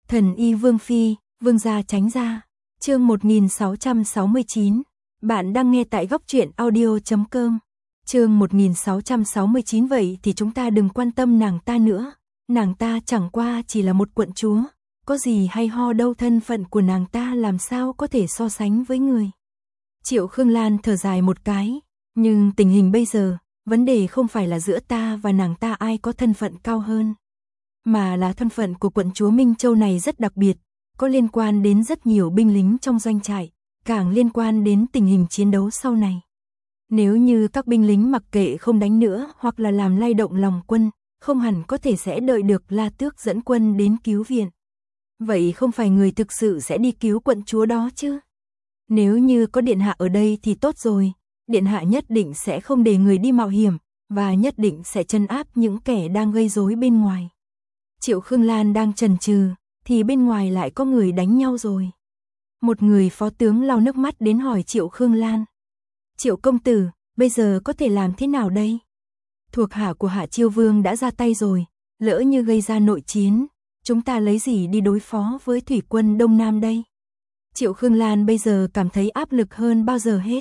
Thần y Vương Phi, Vương gia tránh ra. Chương 1669. Bạn đang nghe tại góc truyện audio.com. Chương 1669. Vậy thì chúng ta đừng quan tâm nàng ta nữa. Nàng ta chẳng qua chỉ là một quận chúa. Có gì hay ho đâu, thân phận của nàng ta làm sao có thể so sánh với người. Triệu Khương Lan thở dài một cái. Nhưng tình hình bây giờ, vấn đề không phải là giữa ta và nàng ta ai có thân phận cao hơn, mà là thân phận của quận chúa Minh Châu này rất đặc biệt, có liên quan đến rất nhiều binh lính trong doanh trại, càng liên quan đến tình hình chiến đấu sau này. Nếu như các binh lính mặc kệ không đánh nữa hoặc là làm lay động lòng quân, không hẳn có thể sẽ đợi được La Tước dẫn quân đến cứu viện. Vậy không phải người thực sự sẽ đi cứu quận chúa đó chứ? Nếu như có điện hạ ở đây thì tốt rồi, điện hạ nhất định sẽ không để người đi mạo hiểm, và nhất định sẽ trấn áp những kẻ đang gây rối bên ngoài. Triệu Khương Lan đang chần chừ, thì bên ngoài lại có người đánh nhau rồi. Một người phó tướng lau nước mắt đến hỏi Triệu Khương Lan. Triệu công tử, bây giờ có thể làm thế nào đây? Thuộc hạ của Hạ Chiêu Vương đã ra tay rồi, lỡ như gây ra nội chiến, chúng ta lấy gì đi đối phó với thủy quân Đông Nam đây? Triệu Khương Lan bây giờ cảm thấy áp lực hơn bao giờ hết.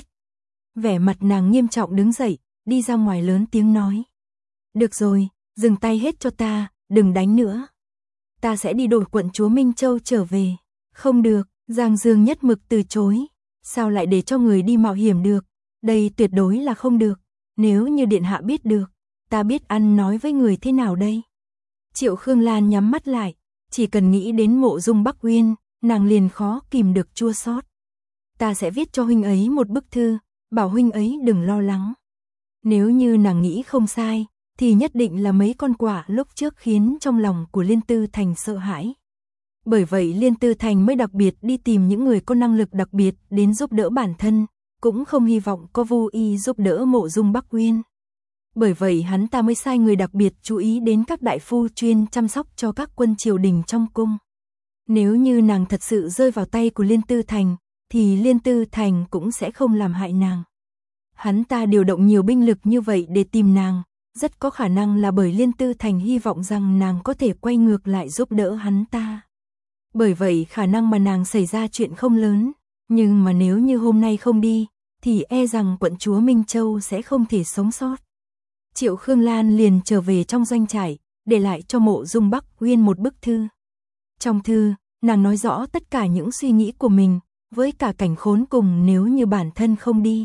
Vẻ mặt nàng nghiêm trọng đứng dậy, đi ra ngoài lớn tiếng nói. Được rồi, dừng tay hết cho ta, đừng đánh nữa. Ta sẽ đi đổi quận chúa Minh Châu trở về. Không được, Giang Dương nhất mực từ chối. Sao lại để cho người đi mạo hiểm được? Đây tuyệt đối là không được. Nếu như điện hạ biết được, ta biết ăn nói với người thế nào đây? Triệu Khương Lan nhắm mắt lại, chỉ cần nghĩ đến Mộ Dung Bắc Uyên, nàng liền khó kìm được chua xót. Ta sẽ viết cho huynh ấy một bức thư, bảo huynh ấy đừng lo lắng. Nếu như nàng nghĩ không sai, thì nhất định là mấy con quạ lúc trước khiến trong lòng của Liên Tư Thành sợ hãi. Bởi vậy Liên Tư Thành mới đặc biệt đi tìm những người có năng lực đặc biệt đến giúp đỡ bản thân, cũng không hy vọng có Vu Y giúp đỡ Mộ Dung Bắc Uyên. Bởi vậy hắn ta mới sai người đặc biệt chú ý đến các đại phu chuyên chăm sóc cho các quân triều đình trong cung. Nếu như nàng thật sự rơi vào tay của Liên Tư Thành, thì Liên Tư Thành cũng sẽ không làm hại nàng. Hắn ta điều động nhiều binh lực như vậy để tìm nàng, rất có khả năng là bởi Liên Tư Thành hy vọng rằng nàng có thể quay ngược lại giúp đỡ hắn ta. Bởi vậy khả năng mà nàng xảy ra chuyện không lớn, nhưng mà nếu như hôm nay không đi, thì e rằng quận chúa Minh Châu sẽ không thể sống sót. Triệu Khương Lan liền trở về trong doanh trại, để lại cho Mộ Dung Bắc Uyên một bức thư. Trong thư, nàng nói rõ tất cả những suy nghĩ của mình, với cả cảnh khốn cùng nếu như bản thân không đi.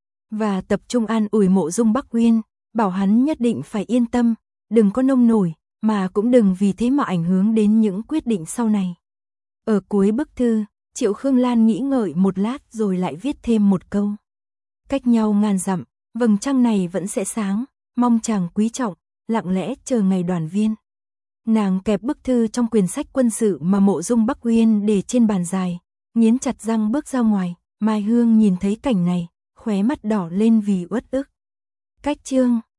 Và tập trung an ủi Mộ Dung Bắc Uyên, bảo hắn nhất định phải yên tâm, đừng có nông nổi, mà cũng đừng vì thế mà ảnh hưởng đến những quyết định sau này. Ở cuối bức thư, Triệu Khương Lan nghĩ ngợi một lát rồi lại viết thêm một câu. Cách nhau ngàn dặm, vầng trăng này vẫn sẽ sáng, mong chàng quý trọng, lặng lẽ chờ ngày đoàn viên. Nàng kẹp bức thư trong quyển sách quân sự mà Mộ Dung Bắc Uyên để trên bàn dài, nghiến chặt răng bước ra ngoài. Mai Hương nhìn thấy cảnh này, khóe mắt đỏ lên vì uất ức. Cách chương